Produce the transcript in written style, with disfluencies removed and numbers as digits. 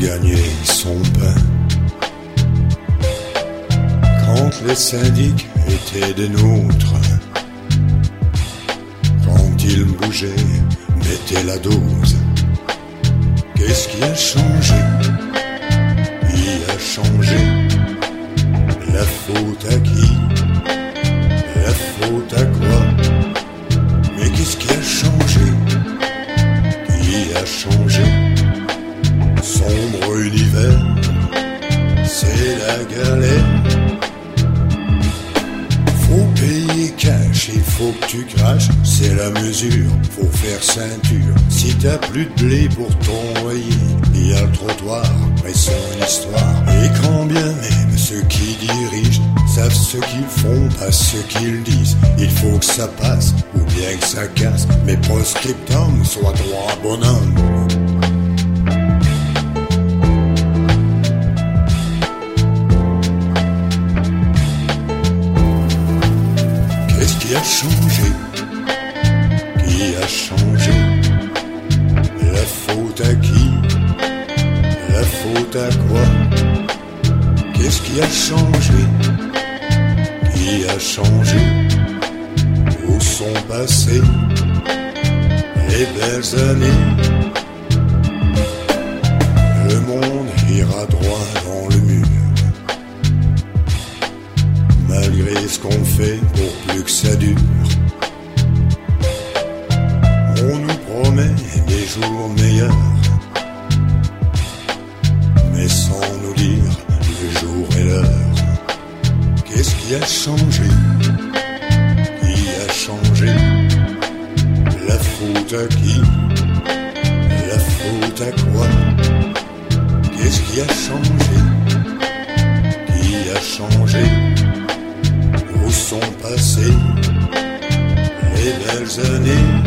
gagner son pain. Quand les syndics étaient des nôtres, quand ils bougeaient, mettaient la dose. Qu'est-ce qui a changé? Qui a changé? La faute à qui? La faute à quoi? Mais qu'est-ce qui a changé? Qui a changé? Sombre univers, c'est la galère. Faut payer cash, il faut que tu craches, c'est la mesure, faut faire ceinture. Si t'as plus de blé pour t'envoyer, il y a le trottoir, mais son histoire. Et quand bien même ceux qui dirigent savent ce qu'ils font, pas ce qu'ils disent, il faut que ça passe, ou bien que ça casse, mais post-scriptum soit droit bonhomme. Qui a changé? Qui a changé? La faute à qui? La faute à quoi? Qu'est-ce qui a changé? Qui a changé? Où sont passées les belles années? Le monde ira droit dans le mur, malgré ce qu'on fait pour plus que ça dure. On nous promet des jours meilleurs, mais sans nous dire le jour et l'heure. Qu'est-ce qui a changé? Qui a changé? La faute à qui? La faute à quoi? Qu'est-ce qui a changé? Qui a changé? Où sont passées les belles années?